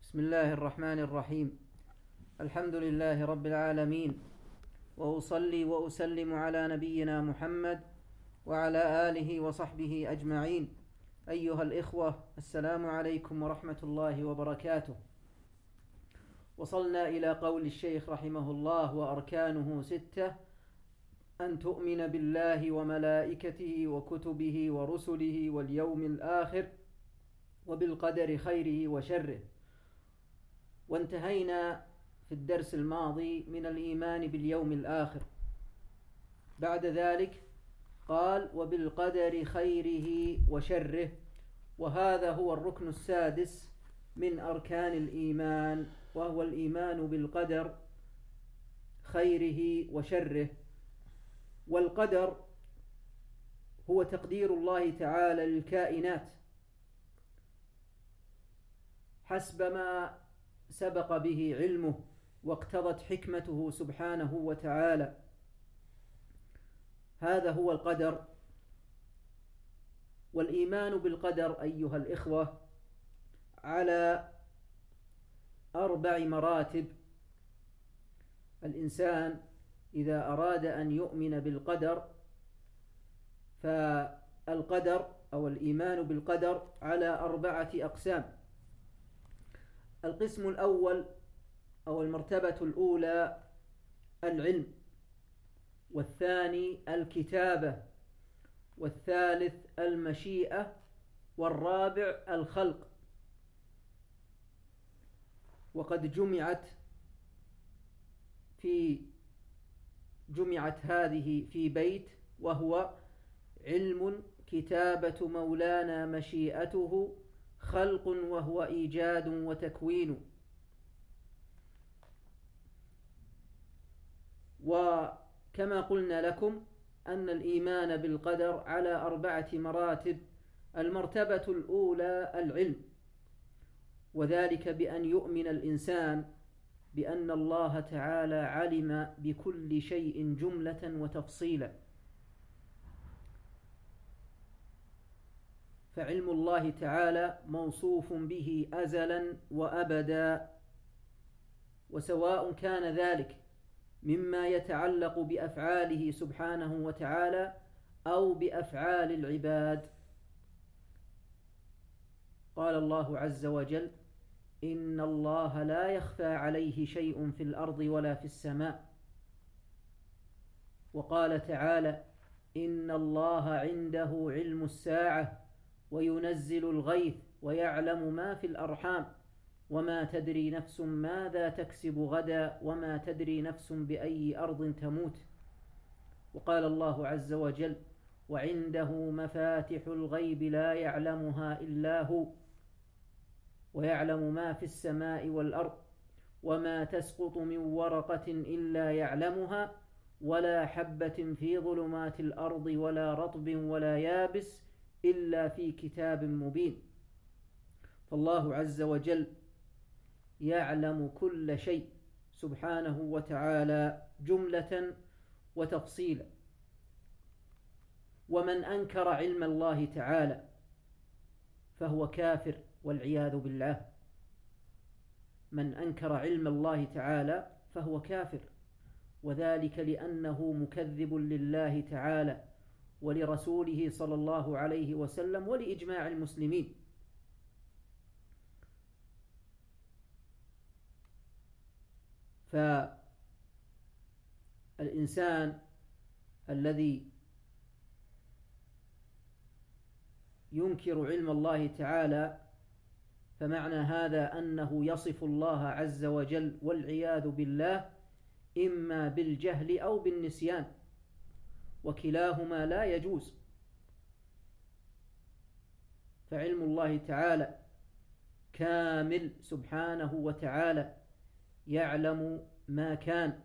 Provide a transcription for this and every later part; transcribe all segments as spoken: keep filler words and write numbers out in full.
بسم الله الرحمن الرحيم. الحمد لله رب العالمين، وأصلي وأسلم على نبينا محمد وعلى آله وصحبه أجمعين. أيها الإخوة، السلام عليكم ورحمة الله وبركاته. وصلنا إلى قول الشيخ رحمه الله: وأركانه ستة: أن تؤمن بالله وملائكته وكتبه ورسله واليوم الآخر وبالقدر خيره وشره. وانتهينا في الدرس الماضي من الإيمان باليوم الآخر. بعد ذلك قال: وبالقدر خيره وشره، وهذا هو الركن السادس من أركان الإيمان، وهو الإيمان بالقدر خيره وشره. والقدر هو تقدير الله تعالى للكائنات حسب ما سبق به علمه واقتضت حكمته سبحانه وتعالى. هذا هو القدر. والإيمان بالقدر أيها الإخوة على أربع مراتب. الإنسان إذا أراد أن يؤمن بالقدر، فالقدر أو الإيمان بالقدر على أربعة أقسام. القسم الأول أو المرتبة الأولى العلم، والثاني الكتابة، والثالث المشيئة، والرابع الخلق. وقد جمعت في جمعت هذه في بيت، وهو علم، كتابة مولانا، مشيئته، خلق وهو إيجاد وتكوين. وكما قلنا لكم أن الإيمان بالقدر على أربعة مراتب. المرتبة الأولى العلم، وذلك بأن يؤمن الإنسان بأن الله تعالى علم بكل شيء جملة وتفصيلا. فعلم الله تعالى موصوف به أزلا وأبدا، وسواء كان ذلك مما يتعلق بأفعاله سبحانه وتعالى أو بأفعال العباد. قال الله عز وجل: إن الله لا يخفى عليه شيء في الأرض ولا في السماء. وقال تعالى: إن الله عنده علم الساعة وينزل الغيث ويعلم ما في الأرحام وما تدري نفس ماذا تكسب غدا وما تدري نفس بأي أرض تموت. وقال الله عز وجل: وعنده مفاتح الغيب لا يعلمها إلا هو ويعلم ما في السماء والأرض وما تسقط من ورقة إلا يعلمها ولا حبة في ظلمات الأرض ولا رطب ولا يابس إلا في كتاب مبين. فالله عز وجل يعلم كل شيء سبحانه وتعالى جملة وتفصيلا. ومن أنكر علم الله تعالى فهو كافر والعياذ بالله. من أنكر علم الله تعالى فهو كافر، وذلك لأنه مكذب لله تعالى ولرسوله صلى الله عليه وسلم ولإجماع المسلمين. فالإنسان الذي ينكر علم الله تعالى فمعنى هذا أنه يصف الله عز وجل والعياذ بالله إما بالجهل أو بالنسيان، وكلاهما لا يجوز. فعلم الله تعالى كامل سبحانه وتعالى، يعلم ما كان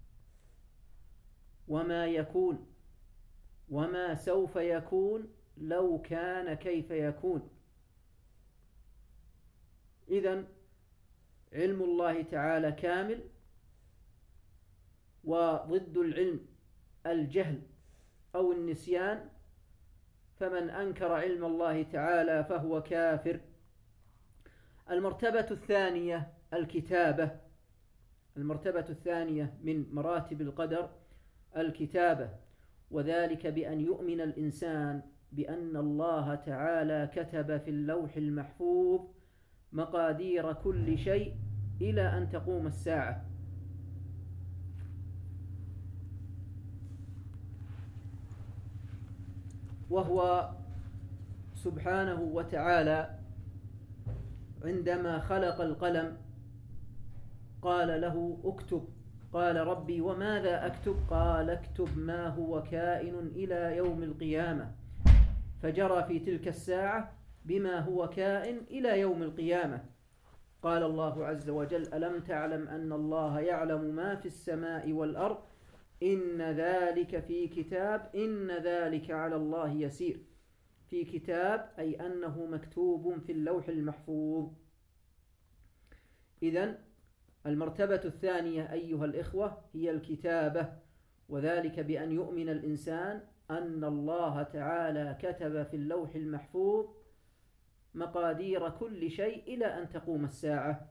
وما يكون وما سوف يكون لو كان كيف يكون. إذن علم الله تعالى كامل، وضد العلم الجهل أو النسيان. فمن أنكر علم الله تعالى فهو كافر. المرتبة الثانية الكتابة. المرتبة الثانية من مراتب القدر الكتابة، وذلك بأن يؤمن الإنسان بأن الله تعالى كتب في اللوح المحفوظ مقادير كل شيء إلى أن تقوم الساعة. وهو سبحانه وتعالى عندما خلق القلم قال له اكتب، قال ربي وماذا أكتب؟ قال اكتب ما هو كائن إلى يوم القيامة، فجرى في تلك الساعة بما هو كائن إلى يوم القيامة. قال الله عز وجل ألم تعلم أن الله يعلم ما في السماء والأرض إن ذلك في كتاب إن ذلك على الله يسير. في كتاب أي أنه مكتوب في اللوح المحفوظ. إذن المرتبة الثانية أيها الإخوة هي الكتابة، وذلك بأن يؤمن الإنسان أن الله تعالى كتب في اللوح المحفوظ مقادير كل شيء إلى أن تقوم الساعة.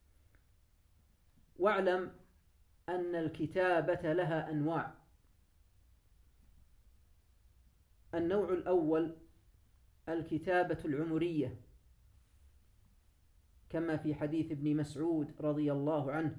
واعلم أن الكتابة لها أنواع. النوع الأول الكتابة العمرية، كما في حديث ابن مسعود رضي الله عنه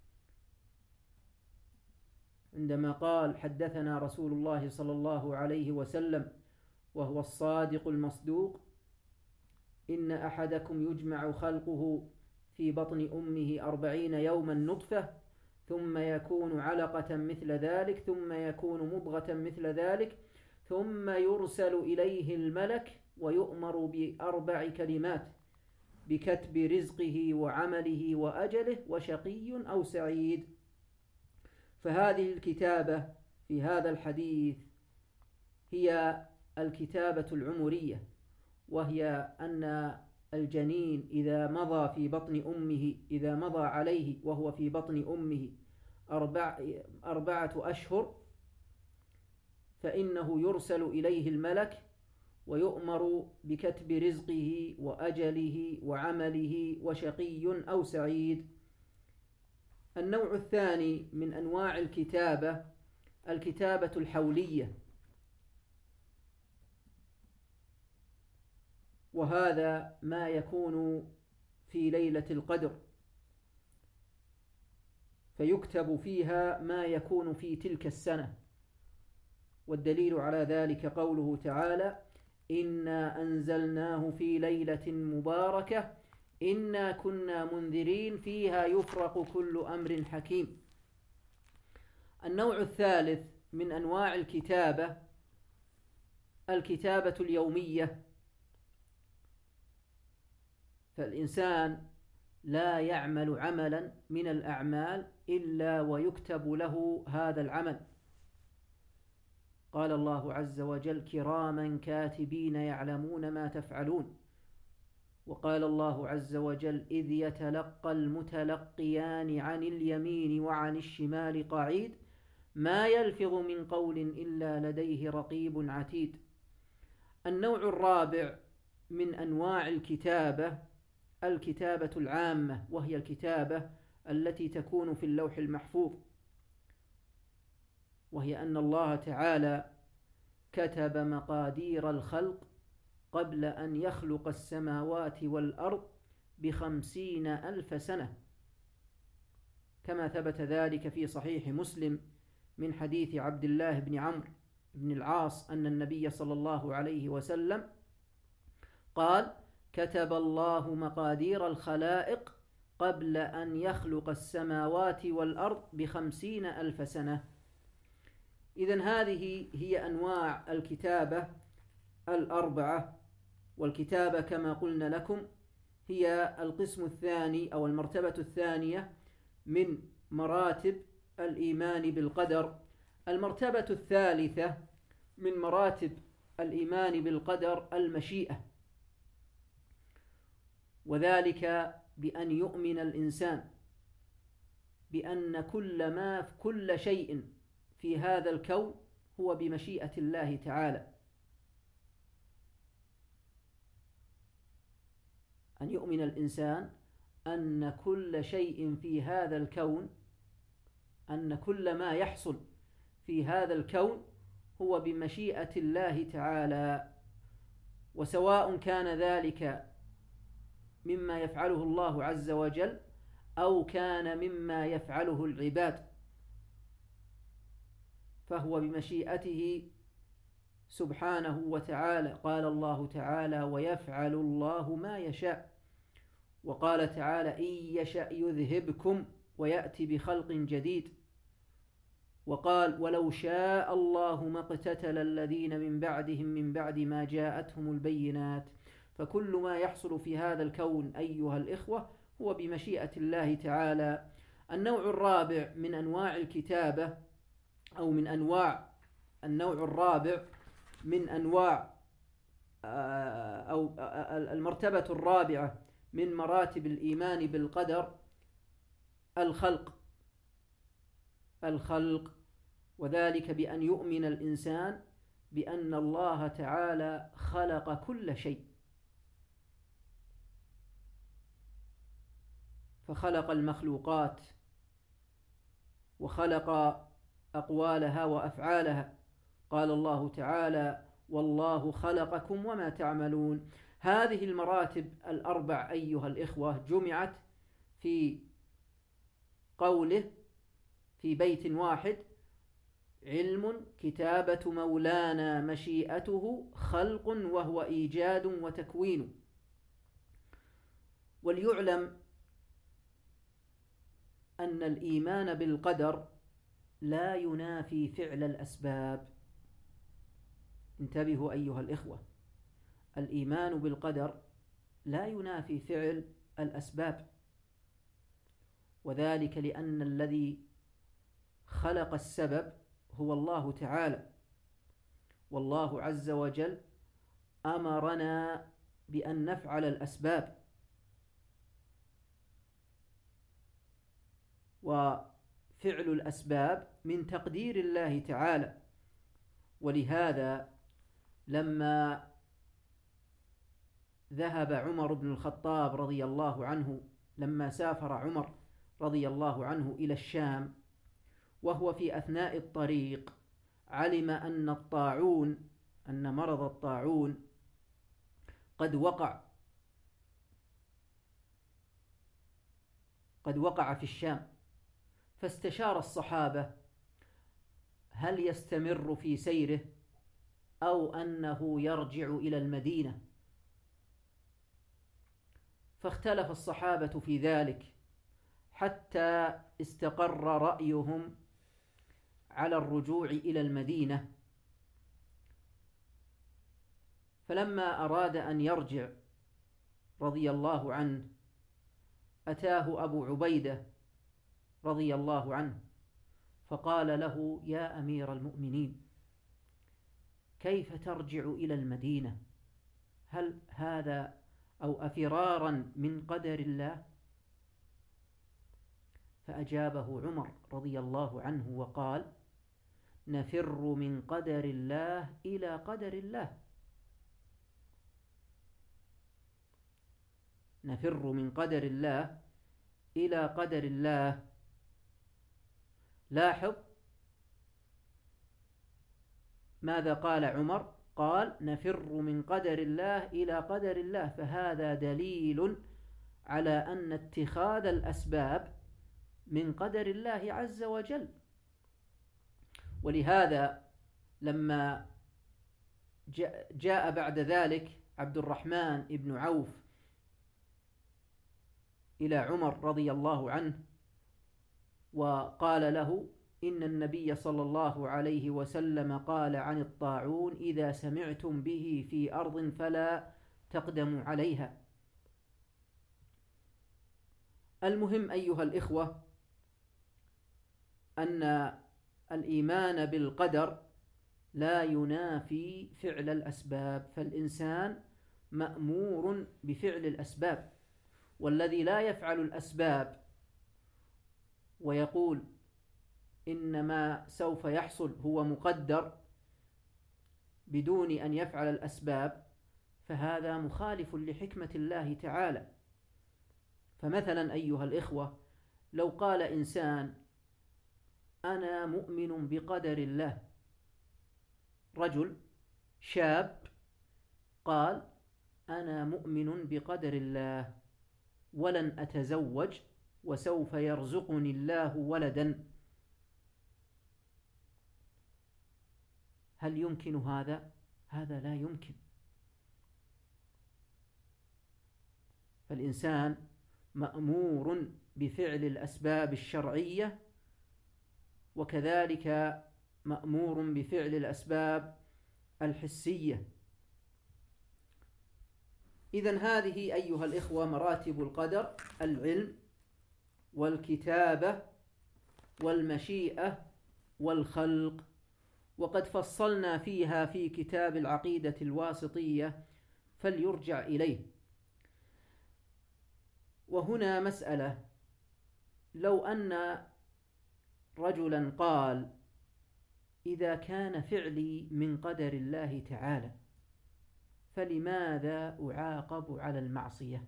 عندما قال حدثنا رسول الله صلى الله عليه وسلم وهو الصادق المصدوق إن أحدكم يجمع خلقه في بطن أمه أربعين يوما نطفة ثم يكون علقة مثل ذلك ثم يكون مضغة مثل ذلك ثم يرسل إليه الملك ويؤمر بأربع كلمات بكتب رزقه وعمله وأجله وشقي أو سعيد. فهذه الكتابة في هذا الحديث هي الكتابة العمرية، وهي أن الجنين إذا مضى في بطن أمه إذا مضى عليه وهو في بطن أمه أربع أربعة أشهر فإنه يرسل إليه الملك ويؤمر بكتب رزقه وأجله وعمله وشقي أو سعيد. النوع الثاني من أنواع الكتابة الكتابة الحولية، وهذا ما يكون في ليلة القدر، فيكتب فيها ما يكون في تلك السنة. والدليل على ذلك قوله تعالى إنا أنزلناه في ليلة مباركة إنا كنا منذرين فيها يفرق كل أمر حكيم. النوع الثالث من أنواع الكتابة الكتابة اليومية، فالإنسان لا يعمل عملا من الأعمال إلا ويكتب له هذا العمل. قال الله عز وجل كراما كاتبين يعلمون ما تفعلون. وقال الله عز وجل إذ يتلقى المتلقيان عن اليمين وعن الشمال قعيد ما يلفظ من قول إلا لديه رقيب عتيد. النوع الرابع من أنواع الكتابة الكتابة العامة، وهي الكتابة التي تكون في اللوح المحفوظ، وهي أن الله تعالى كتب مقادير الخلق قبل أن يخلق السماوات والأرض بخمسين ألف سنة، كما ثبت ذلك في صحيح مسلم من حديث عبد الله بن عمرو بن العاص أن النبي صلى الله عليه وسلم قال كتب الله مقادير الخلائق قبل أن يخلق السماوات والأرض بخمسين ألف سنة. إذن هذه هي أنواع الكتابة الأربعة. والكتابة كما قلنا لكم هي القسم الثاني أو المرتبة الثانية من مراتب الإيمان بالقدر. المرتبة الثالثة من مراتب الإيمان بالقدر المشيئة، وذلك بأن يؤمن الإنسان بأن كل ما كل شيء في هذا الكون هو بمشيئة الله تعالى. أن يؤمن الإنسان أن كل شيء في هذا الكون، أن كل ما يحصل في هذا الكون هو بمشيئة الله تعالى، وسواء كان ذلك مما يفعله الله عز وجل أو كان مما يفعله العباد، فهو بمشيئته سبحانه وتعالى. قال الله تعالى: ويفعل الله ما يشاء. وقال تعالى: إن يشأ يذهبكم ويأتي بخلق جديد. وقال: ولو شاء الله ما اقتتل الذين من بعدهم من بعد ما جاءتهم البينات. فكل ما يحصل في هذا الكون أيها الإخوة هو بمشيئة الله تعالى. النوع الرابع من أنواع الكتابة، أو من أنواع النوع الرابع من أنواع أو المرتبة الرابعة من مراتب الإيمان بالقدر الخلق. الخلق وذلك بأن يؤمن الإنسان بأن الله تعالى خلق كل شيء، فخلق المخلوقات وخلق أقوالها وأفعالها. قال الله تعالى: والله خلقكم وما تعملون. هذه المراتب الأربع أيها الإخوة جمعت في قوله في بيت واحد: علم، كتابة مولانا، مشيئته، خلق وهو إيجاد وتكوين. وليعلم أن الإيمان بالقدر لا ينافي فعل الأسباب. انتبهوا أيها الإخوة، الإيمان بالقدر لا ينافي فعل الأسباب، وذلك لأن الذي خلق السبب هو الله تعالى، والله عز وجل أمرنا بأن نفعل الأسباب، وفعل الأسباب من تقدير الله تعالى. ولهذا لما ذهب عمر بن الخطاب رضي الله عنه، لما سافر عمر رضي الله عنه إلى الشام، وهو في أثناء الطريق علم أن الطاعون أن مرض الطاعون قد وقع قد وقع في الشام، فاستشار الصحابة هل يستمر في سيره أو أنه يرجع إلى المدينة. فاختلف الصحابة في ذلك حتى استقر رأيهم على الرجوع إلى المدينة. فلما أراد أن يرجع رضي الله عنه أتاه أبو عبيدة رضي الله عنه فقال له: يا أمير المؤمنين، كيف ترجع إلى المدينة؟ هل هذا أو أفرارا من قدر الله؟ فأجابه عمر رضي الله عنه وقال: نفر من قدر الله إلى قدر الله، نفر من قدر الله إلى قدر الله. لاحظ ماذا قال عمر؟ قال: نفر من قدر الله إلى قدر الله. فهذا دليل على أن اتخاذ الأسباب من قدر الله عز وجل. ولهذا لما جاء بعد ذلك عبد الرحمن بن عوف إلى عمر رضي الله عنه وقال له: إن النبي صلى الله عليه وسلم قال عن الطاعون: إذا سمعتم به في أرض فلا تقدموا عليها. المهم أيها الإخوة أن الإيمان بالقدر لا ينافي فعل الأسباب، فالإنسان مأمور بفعل الأسباب، والذي لا يفعل الأسباب ويقول إنما سوف يحصل هو مقدر بدون أن يفعل الأسباب، فهذا مخالف لحكمة الله تعالى. فمثلا أيها الإخوة، لو قال إنسان أنا مؤمن بقدر الله، رجل شاب قال أنا مؤمن بقدر الله ولن أتزوج وسوف يرزقني الله ولدا، هل يمكن هذا؟ هذا لا يمكن. فالإنسان مأمور بفعل الأسباب الشرعية، وكذلك مأمور بفعل الأسباب الحسية. إذن هذه أيها الإخوة مراتب القدر: العلم والكتابة والمشيئة والخلق، وقد فصلنا فيها في كتاب العقيدة الواسطية فليرجع إليه. وهنا مسألة: لو أن رجلا قال إذا كان فعلي من قدر الله تعالى فلماذا أعاقب على المعصية؟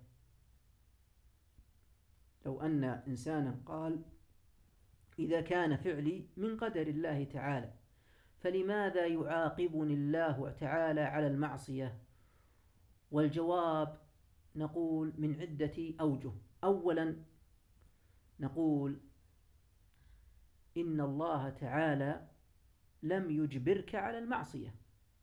لو أن إنسانا قال إذا كان فعلي من قدر الله تعالى فلماذا يعاقبني الله تعالى على المعصية؟ والجواب نقول من عدة أوجه. أولا نقول إن الله تعالى لم يجبرك على المعصية،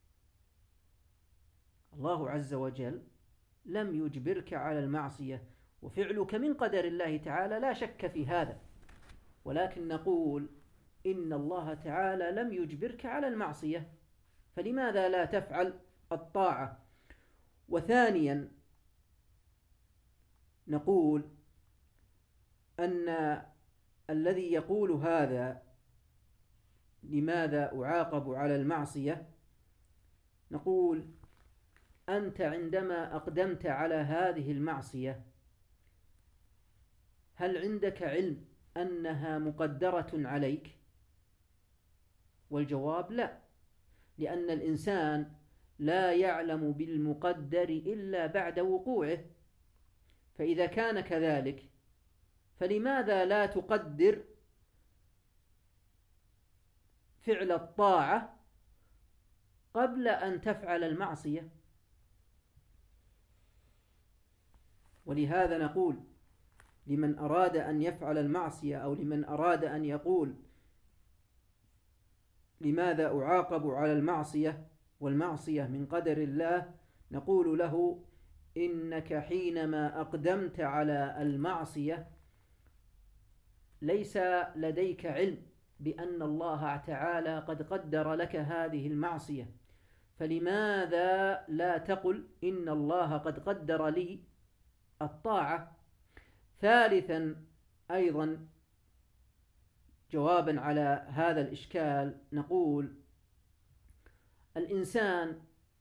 الله عز وجل لم يجبرك على المعصية، وفعلك من قدر الله تعالى لا شك في هذا، ولكن نقول إن الله تعالى لم يجبرك على المعصية، فلماذا لا تفعل الطاعة؟ وثانيا نقول أن الذي يقول هذا لماذا أعاقب على المعصية، نقول أنت عندما أقدمت على هذه المعصية هل عندك علم أنها مقدرة عليك؟ والجواب لا، لأن الإنسان لا يعلم بالمقدر إلا بعد وقوعه. فإذا كان كذلك فلماذا لا تقدر فعل الطاعة قبل أن تفعل المعصية؟ ولهذا نقول لمن أراد أن يفعل المعصية، أو لمن أراد أن يقول لماذا أعاقب على المعصية والمعصية من قدر الله، نقول له إنك حينما أقدمت على المعصية ليس لديك علم بأن الله تعالى قد قدر لك هذه المعصية، فلماذا لا تقل إن الله قد قدر لي الطاعة؟ ثالثا أيضا جوابا على هذا الإشكال نقول الإنسان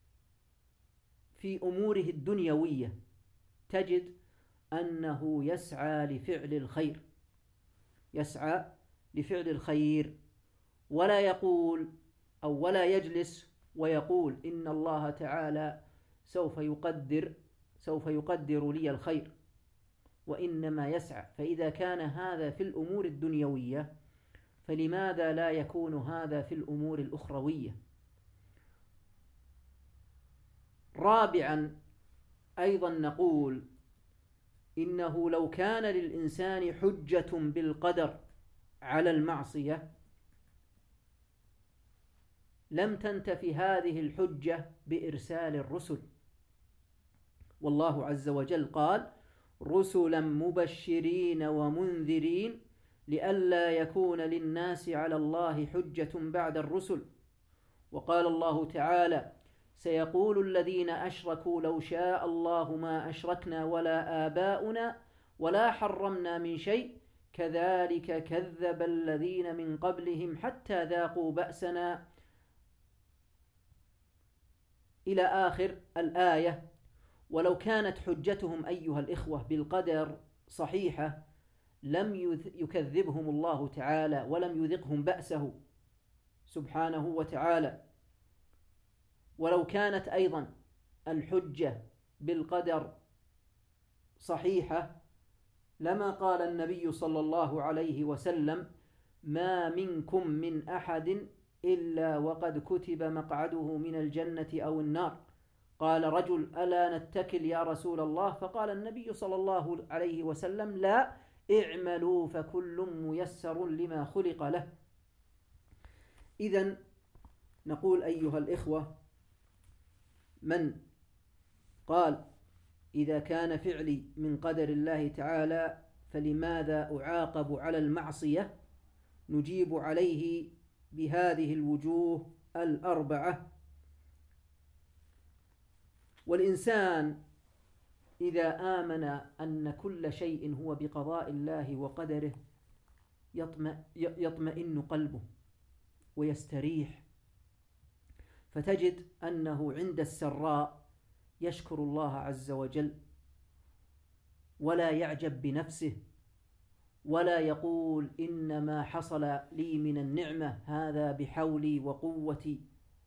في أموره الدنيوية تجد أنه يسعى لفعل الخير، يسعى لفعل الخير، ولا يقول أو ولا يجلس ويقول إن الله تعالى سوف يقدر سوف يقدر لي الخير، وإنما يسعى. فإذا كان هذا في الأمور الدنيوية فلماذا لا يكون هذا في الأمور الأخروية؟ رابعا أيضا نقول إنه لو كان للإنسان حجة بالقدر على المعصية لم تنتفي هذه الحجة بإرسال الرسل، والله عز وجل قال رسلا مبشرين ومنذرين لئلا يكون للناس على الله حجة بعد الرسل. وقال الله تعالى سيقول الذين أشركوا لو شاء الله ما أشركنا ولا آباؤنا ولا حرمنا من شيء كذلك كذب الذين من قبلهم حتى ذاقوا بأسنا إلى آخر الآية. ولو كانت حجتهم أيها الإخوة بالقدر صحيحة لم يكذبهم الله تعالى ولم يذقهم بأسه سبحانه وتعالى. ولو كانت أيضا الحجة بالقدر صحيحة لما قال النبي صلى الله عليه وسلم: ما منكم من أحد إلا وقد كتب مقعده من الجنة أو النار. قال رجل: ألا نتكل يا رسول الله؟ فقال النبي صلى الله عليه وسلم: لا، اعملوا فكل ميسر لما خلق له. إذن نقول أيها الإخوة: من قال إذا كان فعلي من قدر الله تعالى فلماذا أعاقب على المعصية؟ نجيب عليه بهذه الوجوه الأربعة. والإنسان إذا آمن أن كل شيء هو بقضاء الله وقدره يطمئن قلبه ويستريح، فتجد أنه عند السراء يشكر الله عز وجل ولا يعجب بنفسه ولا يقول إنما حصل لي من النعمة هذا بحولي وقوتي،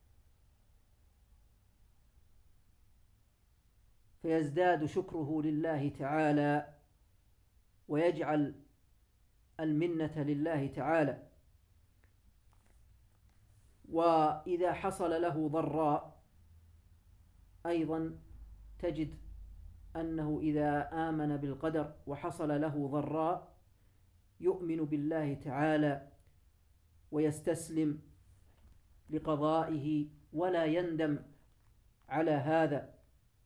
فيزداد شكره لله تعالى ويجعل المنة لله تعالى. وإذا حصل له ضراء أيضا تجد أنه إذا آمن بالقدر وحصل له ضراء يؤمن بالله تعالى ويستسلم لقضائه ولا يندم على هذا.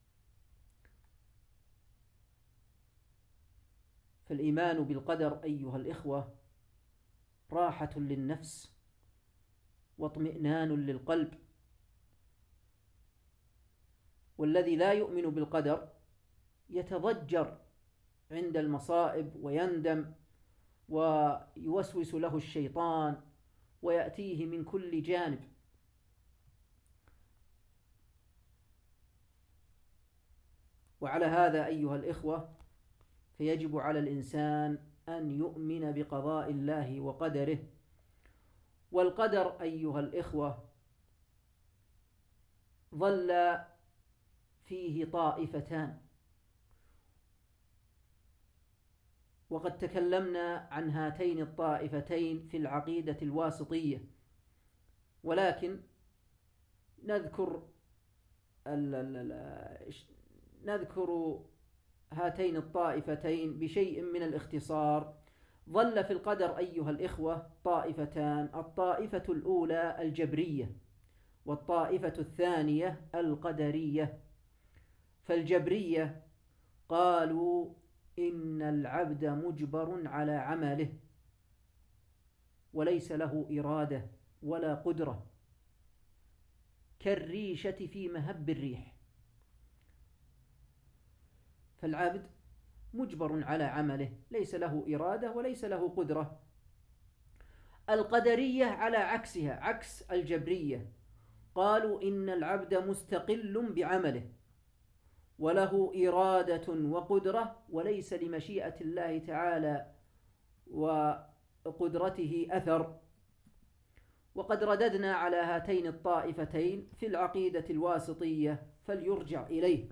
فالإيمان بالقدر أيها الإخوة راحة للنفس واطمئنان للقلب. والذي لا يؤمن بالقدر يتضجر عند المصائب ويندم ويوسوس له الشيطان ويأتيه من كل جانب. وعلى هذا أيها الإخوة فيجب على الإنسان أن يؤمن بقضاء الله وقدره. والقدر أيها الإخوة ظل فيه طائفتان، وقد تكلمنا عن هاتين الطائفتين في العقيدة الواسطية، ولكن نذكر نذكر هاتين الطائفتين بشيء من الاختصار. ظل في القدر أيها الإخوة طائفتان: الطائفة الأولى الجبرية، والطائفة الثانية القدرية. فالجبرية قالوا إن العبد مجبر على عمله وليس له إرادة ولا قدرة، كالريشة في مهب الريح. فالعبد مجبر على عمله ليس له إرادة وليس له قدرة. القدرية على عكسها، عكس الجبرية، قالوا إن العبد مستقل بعمله وله إرادة وقدرة وليس لمشيئة الله تعالى وقدرته أثر. وقد رددنا على هاتين الطائفتين في العقيدة الواسطية فليرجع إليه.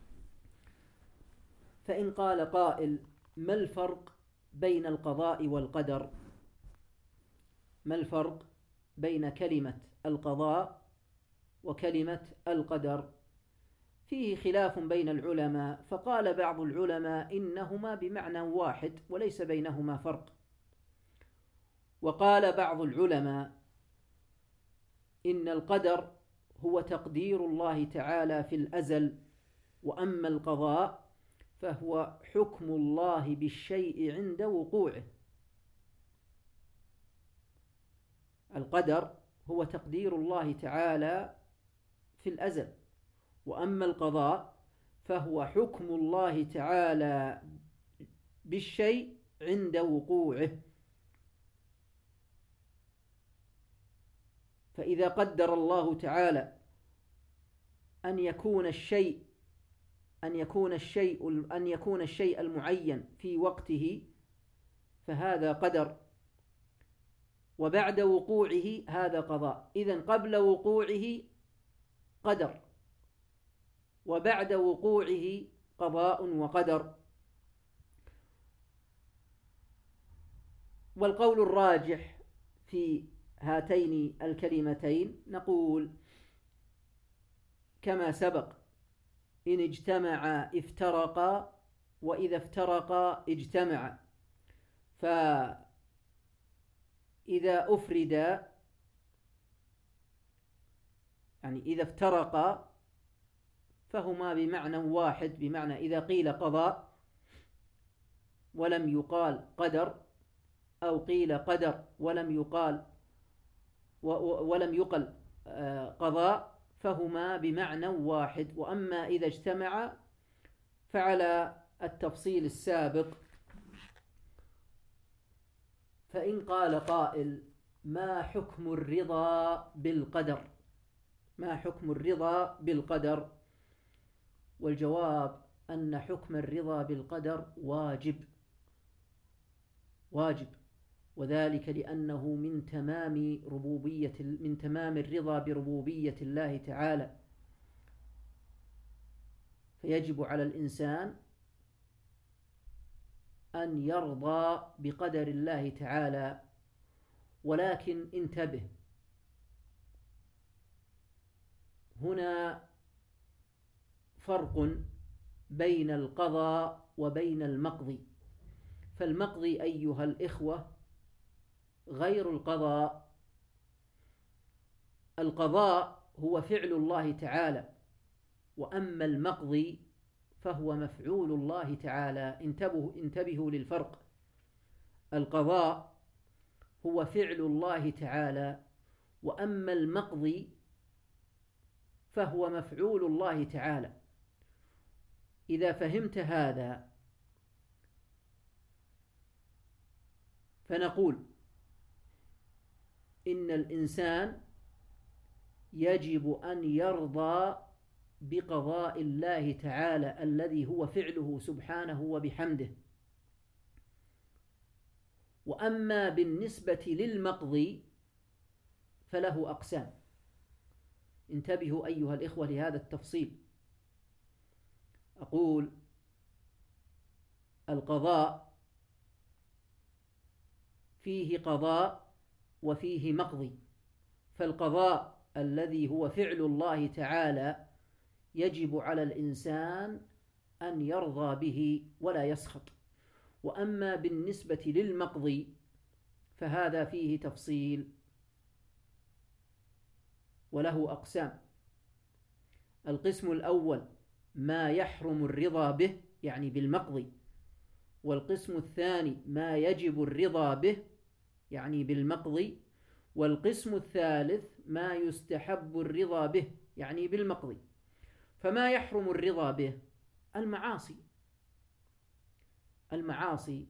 فإن قال قائل: ما الفرق بين القضاء والقدر؟ ما الفرق بين كلمة القضاء وكلمة القدر؟ فيه خلاف بين العلماء، فقال بعض العلماء إنهما بمعنى واحد وليس بينهما فرق، وقال بعض العلماء إن القدر هو تقدير الله تعالى في الأزل، وأما القضاء فهو حكم الله بالشيء عند وقوعه. القدر هو تقدير الله تعالى في الأزل، وأما القضاء فهو حكم الله تعالى بالشيء عند وقوعه. فإذا قدر الله تعالى أن يكون الشيء أن يكون الشيء أن يكون الشيء المعين في وقته فهذا قدر، وبعد وقوعه هذا قضاء. إذن قبل وقوعه قدر، وبعد وقوعه قضاء وقدر. والقول الراجح في هاتين الكلمتين نقول كما سبق: إن اجتمعا افترقا، وإذا افترقا اجتمعا. فإذا أفردا يعني إذا افترقا فهما بمعنى واحد، بمعنى إذا قيل قضاء ولم يقال قدر، أو قيل قدر ولم يقال ولم يقل قضاء، فهما بمعنى واحد. وأما إذا اجتمعا فعلى التفصيل السابق. فإن قال قائل: ما حكم الرضا بالقدر؟ ما حكم الرضا بالقدر؟ والجواب أن حكم الرضا بالقدر واجب واجب وذلك لأنه من تمام ربوبية من تمام الرضا بربوبية الله تعالى. فيجب على الإنسان أن يرضى بقدر الله تعالى. ولكن انتبه، هنا فرق بين القضاء وبين المقضي. فالمقضي أيها الإخوة غير القضاء. القضاء هو فعل الله تعالى، وأما المقضي فهو مفعول الله تعالى. انتبهوا انتبهوا للفرق. القضاء هو فعل الله تعالى، وأما المقضي فهو مفعول الله تعالى. إذا فهمت هذا فنقول إن الإنسان يجب أن يرضى بقضاء الله تعالى الذي هو فعله سبحانه وبحمده. وأما بالنسبة للمقضي فله أقسام. انتبهوا أيها الإخوة لهذا التفصيل. أقول: القضاء فيه قضاء وفيه مقضي. فالقضاء الذي هو فعل الله تعالى يجب على الإنسان أن يرضى به ولا يسخط. وأما بالنسبة للمقضي فهذا فيه تفصيل وله أقسام. القسم الأول ما يحرم الرضا به، يعني بالمقضي. والقسم الثاني ما يجب الرضا به، يعني بالمقضي. والقسم الثالث ما يستحب الرضا به، يعني بالمقضي. فما يحرم الرضا به المعاصي. المعاصي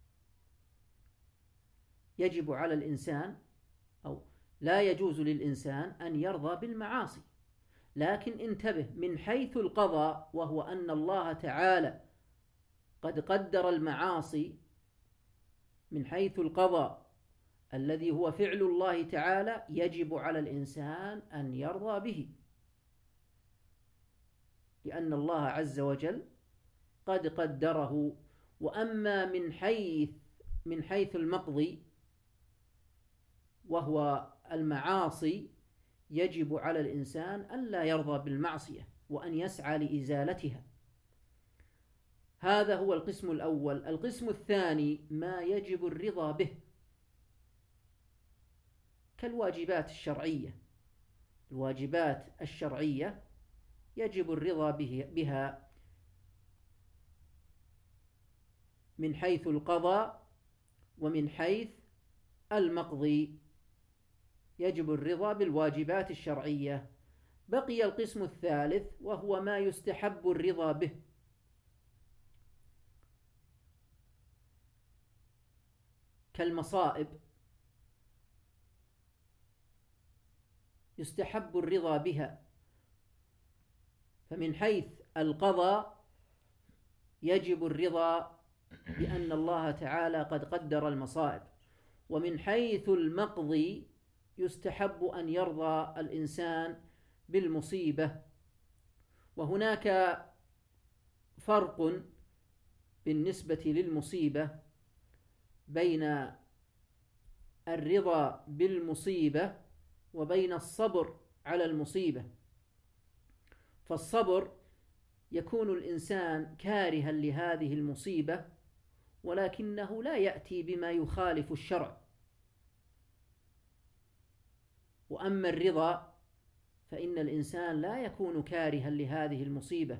يجب على الإنسان أو لا يجوز للإنسان أن يرضى بالمعاصي. لكن انتبه، من حيث القضاء، وهو أن الله تعالى قد قدر المعاصي، من حيث القضاء الذي هو فعل الله تعالى يجب على الإنسان أن يرضى به، لأن الله عز وجل قد قدره. وأما من حيث من حيث المقضي وهو المعاصي يجب على الإنسان ألا يرضى بالمعصية وأن يسعى لإزالتها. هذا هو القسم الأول. القسم الثاني ما يجب الرضا به كالواجبات الشرعية. الواجبات الشرعية يجب الرضا بها من حيث القضاء ومن حيث المقضي. يجب الرضا بالواجبات الشرعية. بقي القسم الثالث وهو ما يستحب الرضا به، كالمصائب يستحب الرضا بها. فمن حيث القضاء يجب الرضا بأن الله تعالى قد قدر المصائب، ومن حيث المقضي يستحب أن يرضى الإنسان بالمصيبة. وهناك فرق بالنسبة للمصيبة بين الرضا بالمصيبة وبين الصبر على المصيبة. فالصبر يكون الإنسان كارها لهذه المصيبة ولكنه لا يأتي بما يخالف الشرع. وأما الرضا فإن الإنسان لا يكون كارها لهذه المصيبة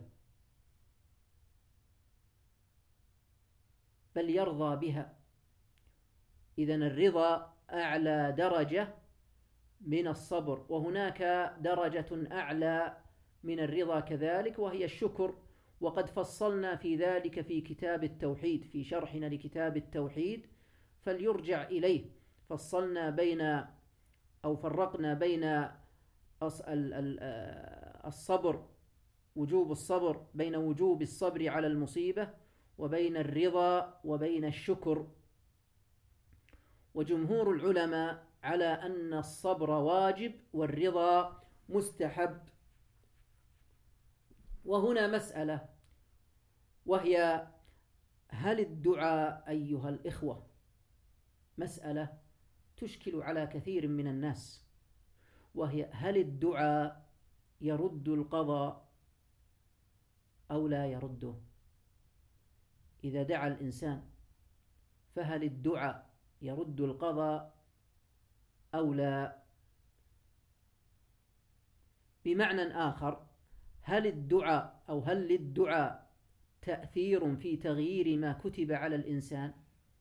بل يرضى بها. إذن الرضا أعلى درجة من الصبر، وهناك درجة أعلى من الرضا كذلك وهي الشكر، وقد فصلنا في ذلك في كتاب التوحيد في شرحنا لكتاب التوحيد فليرجع إليه. فصلنا بين أو فرقنا بين الصبر وجوب الصبر بين وجوب الصبر على المصيبة وبين الرضا وبين الشكر. وجمهور العلماء على أن الصبر واجب والرضا مستحب. وهنا مسألة وهي هل الدعاء أيها الإخوة مسألة تشكل على كثير من الناس، وهي هل الدعاء يرد القضاء أو لا يرده؟ إذا دعا الإنسان فهل الدعاء يرد القضاء أو لا؟ بمعنى آخر، هل الدعاء أو هل للدعاء تأثير في تغيير ما كتب على الإنسان؟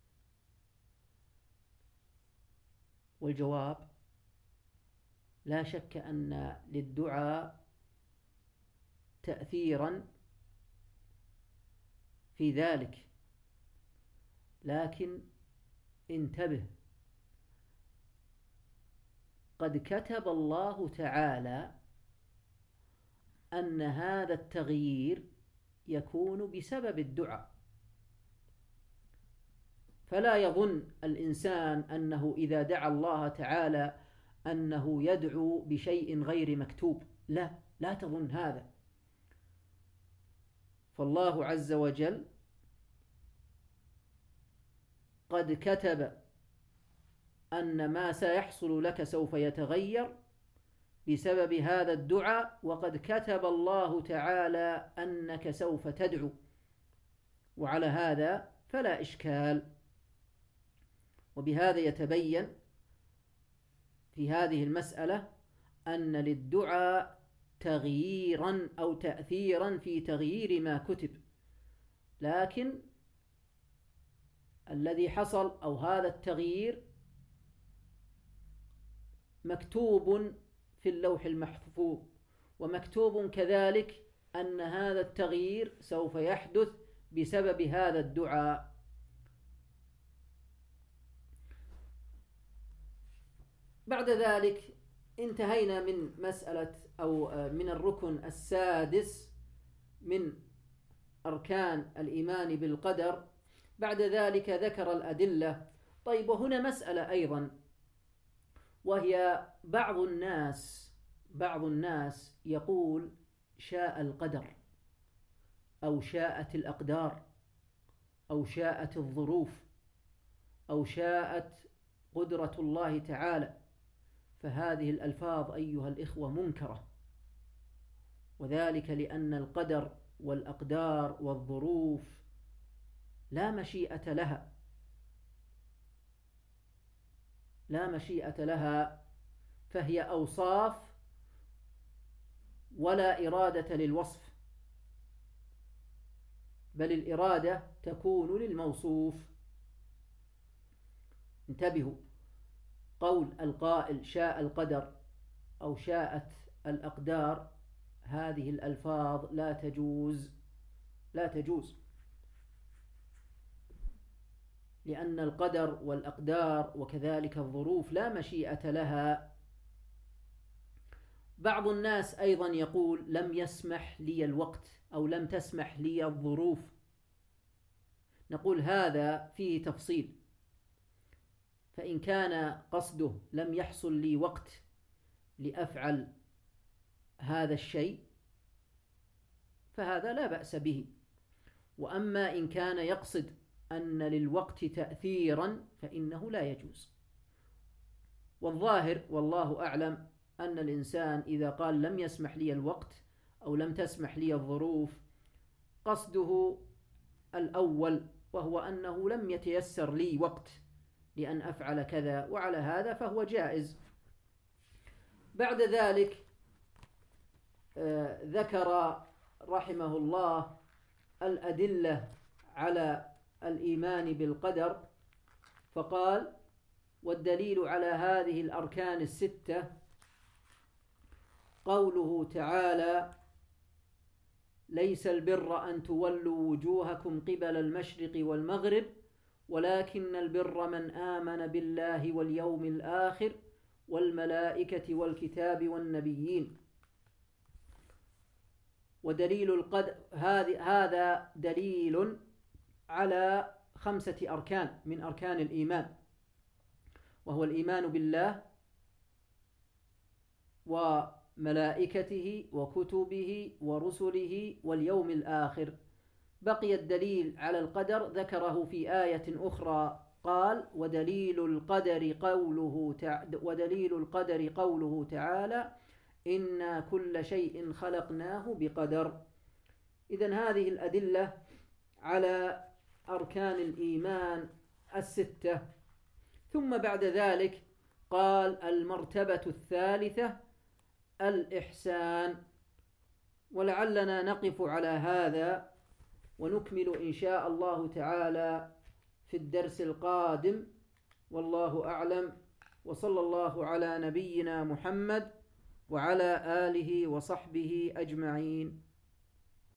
والجواب لا شك أن للدعاء تأثيرا في ذلك، لكن انتبه، قد كتب الله تعالى أن هذا التغيير يكون بسبب الدعاء. فلا يظن الإنسان أنه إذا دعا الله تعالى أنه يدعو بشيء غير مكتوب، لا لا تظن هذا. فالله عز وجل قد كتب أن ما سيحصل لك سوف يتغير بسبب هذا الدعاء، وقد كتب الله تعالى أنك سوف تدعو، وعلى هذا فلا إشكال. وبهذا يتبين في هذه المسألة أن للدعاء تغييرا أو تأثيرا في تغيير ما كتب، لكن الذي حصل أو هذا التغيير مكتوب في اللوح المحفوظ، ومكتوب كذلك أن هذا التغيير سوف يحدث بسبب هذا الدعاء. بعد ذلك انتهينا من مسألة أو من الركن السادس من أركان الإيمان بالقدر. بعد ذلك ذكر الأدلة. طيب، وهنا مسألة أيضا، وهي بعض الناس بعض الناس يقول شاء القدر أو شاءت الأقدار أو شاءت الظروف أو شاءت قدرة الله تعالى. فهذه الألفاظ أيها الإخوة منكرة، وذلك لأن القدر والأقدار والظروف لا مشيئة لها لا مشيئة لها فهي أوصاف ولا إرادة للوصف، بل الإرادة تكون للموصوف. انتبهوا، قول القائل شاء القدر أو شاءت الأقدار هذه الألفاظ لا تجوز لا تجوز لأن القدر والأقدار وكذلك الظروف لا مشيئة لها. بعض الناس أيضا يقول لم يسمح لي الوقت أو لم تسمح لي الظروف. نقول هذا فيه تفصيل، فإن كان قصده لم يحصل لي وقت لأفعل هذا الشيء فهذا لا بأس به، وأما إن كان يقصد أن للوقت تأثيرا فإنه لا يجوز. والظاهر والله أعلم أن الإنسان إذا قال لم يسمح لي الوقت أو لم تسمح لي الظروف قصده الأول، وهو أنه لم يتيسر لي وقت لأن أفعل كذا، وعلى هذا فهو جائز. بعد ذلك ذكر رحمه الله الأدلة على الإيمان بالقدر، فقال: والدليل على هذه الأركان الستة قوله تعالى: ليس البر أن تولوا وجوهكم قبل المشرق والمغرب ولكن البر من آمن بالله واليوم الآخر والملائكة والكتاب والنبيين. ودليل القدر هذا دليل على خمسة أركان من أركان الإيمان، وهو الإيمان بالله وملائكته وكتبه ورسله واليوم الآخر. بقي الدليل على القدر ذكره في آية أخرى، قال: ودليل القدر قوله تع... ودليل القدر قوله تعالى: إنا كل شيء خلقناه بقدر. إذن هذه الأدلة على أركان الإيمان الستة. ثم بعد ذلك قال: المرتبة الثالثة الإحسان. ولعلنا نقف على هذا ونكمل إن شاء الله تعالى في الدرس القادم، والله أعلم، وصلى الله على نبينا محمد وعلى آله وصحبه أجمعين.